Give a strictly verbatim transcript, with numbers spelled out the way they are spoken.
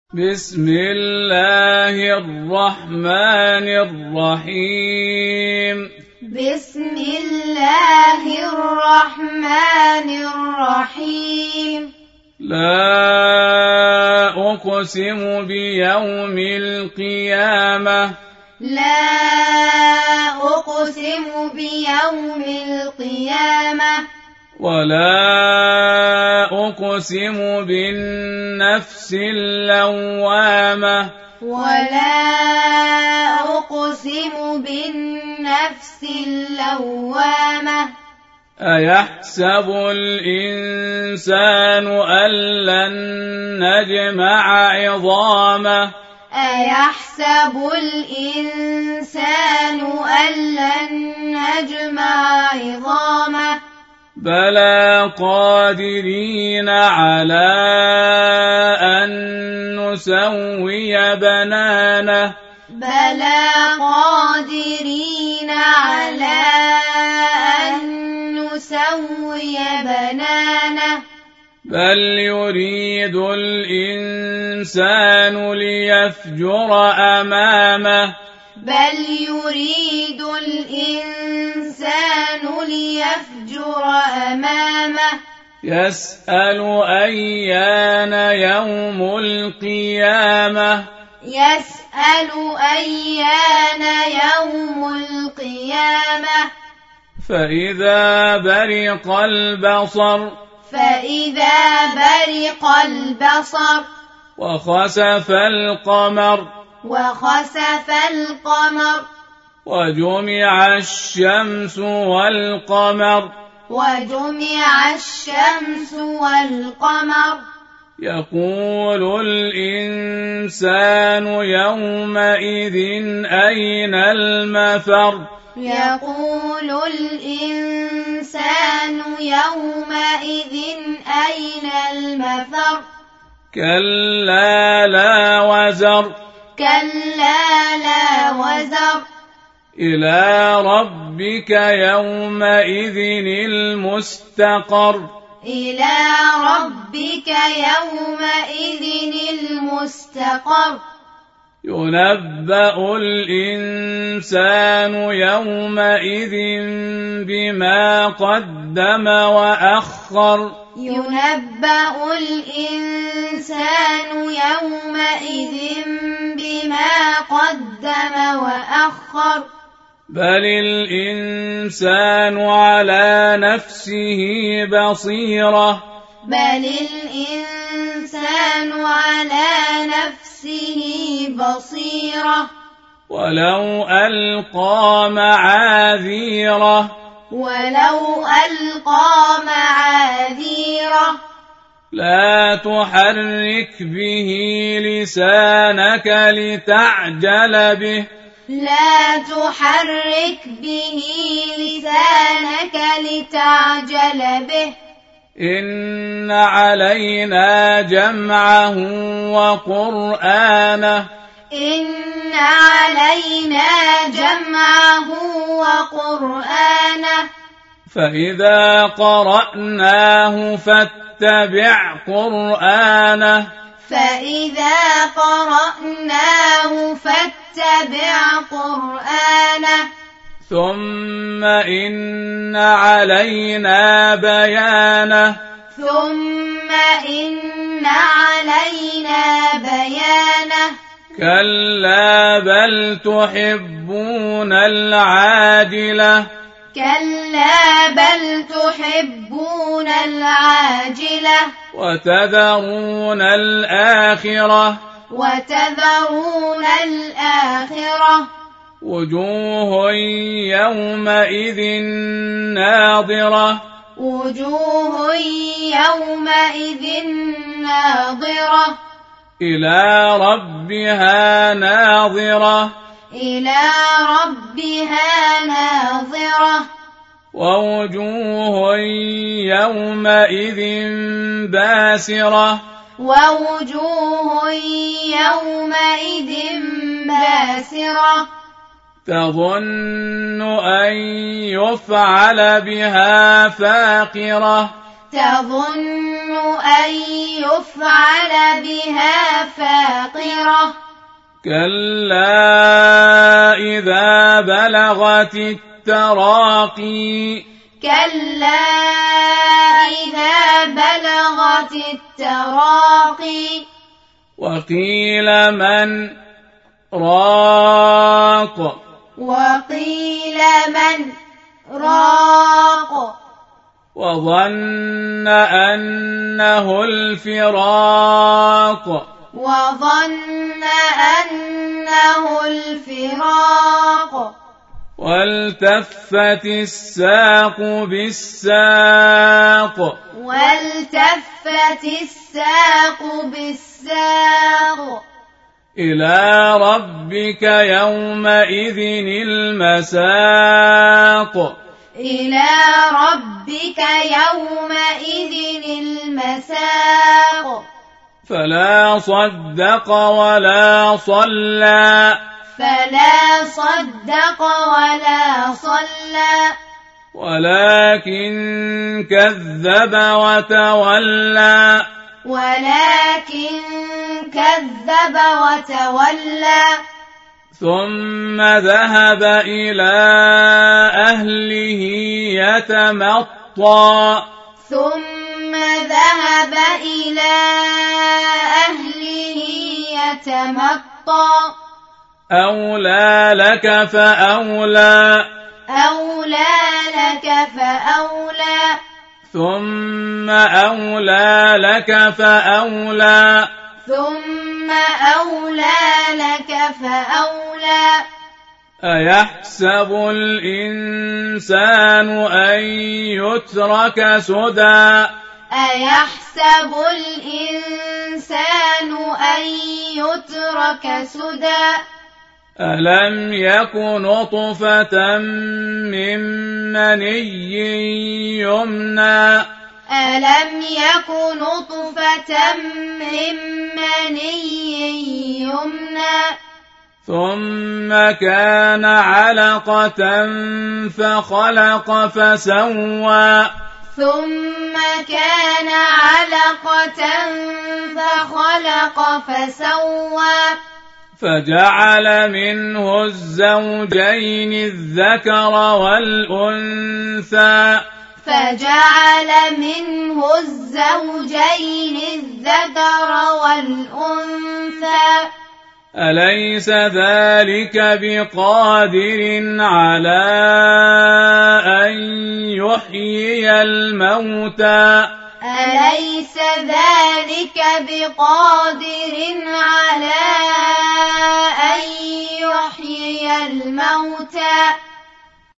بسم الله الرحمن الرحيم بسم الله الرحمن الرحيم لا أقسم بيوم القيامة لا أقسم بيوم القيامة ولا أقسم بالنفس اللوامة ولا أقسم بالنفس اللوامة أيحسب الإنسان أن لن نجمع عظامه أيحسب الإنسان أن لن نجمع عظامه بلى قادرين على أن نسوي بنانه بلى قادرين على أن نسوي بنانه بل يريد الإنسان ليفجر أمامه بل يريد الإنسان ليفجر أمامه يسأل أيان يوم القيامة يسأل أيان يوم القيامة فإذا برق البصر فإذا برق البصر وخسف القمر وخسف القمر وجمع الشمس والقمر وجمع الشمس والقمر يقول الإنسان يومئذ أين المفر يقول الإنسان يومئذ أين المفر كلا لا وزر كلا لا وزر إلى ربك يومئذ المستقر إلى ربك يومئذ المستقر ينبأ الإنسان يومئذ بما قدم وأخر ينبأ الإنسان يومئذ بما قدم وأخر بل الإنسان على نفسه بصيرة بل الإنسان على نفسه بصيرة ولو ألقى معاذيره ولو ألقى معاذيره لا تحرك به لسانك لتعجل به لا تحرك به لسانك لتعجل به إن علينا جمعه وقرآنه إن علينا جمعه وقرآنه فإذا قرأناه فاتبع قرآنه فإذا قرأناه فاتبع قرآنه ثم إن علينا بيانه ثم إن علينا بيانه كلا بل تحبون العاجلة كلا بل تحبون العاجلة وتذرون الآخرة وتذرون الآخرة وجوه يومئذ ناظرة وجوه يومئذ ناظرة إلى ربها ناظرة إلى ربها ناظرة ووجوه يومئذ باسرة ووجوه يومئذ باسرة تظن أن يفعل بها فاقرة تظن أن يفعل بها فاقرة الآخرة كلا إذا بلغت التراقي كلا إذا بلغت التراقي وقيل من راق وقيل من راق وظن أنه الفراق وظن أنه الفراق والتفت الساق بالساق والتفت الساق بالساق إلى ربك يومئذ المساق إلى ربك يومئذ المساق فلا صدق ولا صلى فلا صدق ولا صلى ولكن كذب وتولى ولكن كذب وتولى ثم ذهب إلى أهله يتمطى ثم ذهب إلى أهله يتمطى أولى لك فأولى أولى لك فأولى ثم أولى لك فأولى ثم أولى لك فأولى أيحسب الإنسان أن يترك سدى أيحسب الإنسان أن يترك سدى ألم يك نطفة من مني يمنى ألم يك نطفة من مني يمنى ثم كان علقة فخلق فسوى ثم كان علقة فخلق فسوى فجعل منه الزوجين الذكر والأنثى فجعل منه الزوجين الذكر والأنثى أليس ذلك بقادر على أن يحيي الموتى أليس ذلك بقادر على أن يحيي الموتى